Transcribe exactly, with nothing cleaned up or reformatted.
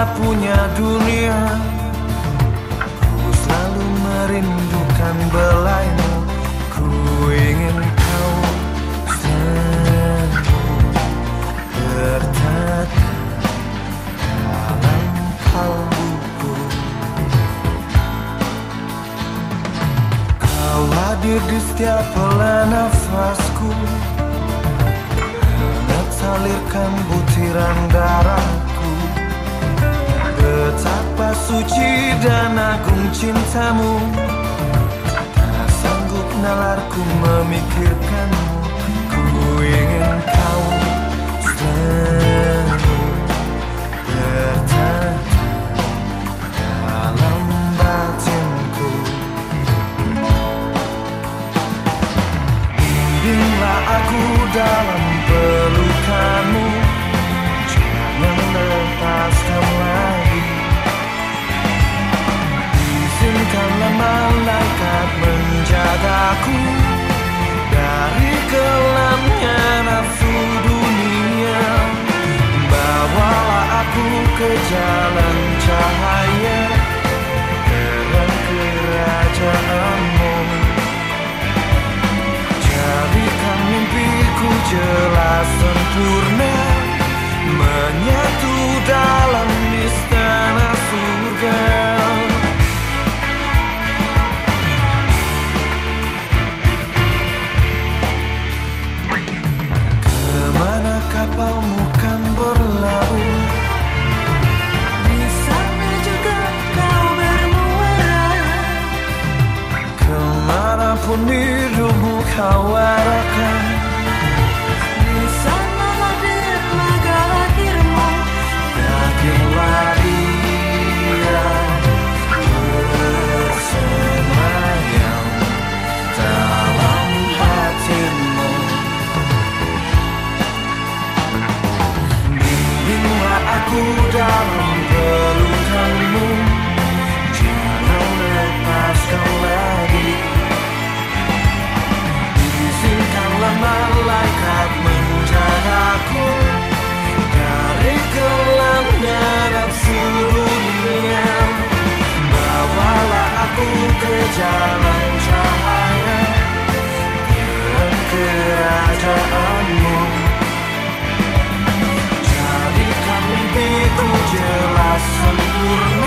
tak punya dunia, ku selalu merindukan belaimu. Ku ingin kau selalu bertata dalam kalbuku. Kau hadir di setiap helai nafasku, hangat salirkan butiran darahku. Betapa suci dan agung cintamu, tak sanggup nalarku memikirkanmu. Ku ingin kau selalu bertata dalam batinku. Bimbinglah aku dalam pelukanmu, jangan lepaskan lagi. Izinkanlah malaikat menjagaku dari kelamnya nafsu dunia. Bawalah aku ke jalan cahaya, terang kerajaanmu. Jadikan mimpiku jelas sempurna, menyatu dalam istana surga. Kemana kapalmu kan berlabuh, di sana juga kau bermuara. kemanapun hidupmu kau arahkan, Di sana hadir naga lahirmu. yakinlah dia bersemayam dalam hatimu. Bimbinglah aku dalam pelukanmu, jangan lepaskan lagi. Izinkanlah malaikat menjagaku dari kelamnya nafsu dunia. Bawalah aku ke jalan cahaya, terang kerajaanmu. Jadikan mimpiku jelas sempurna,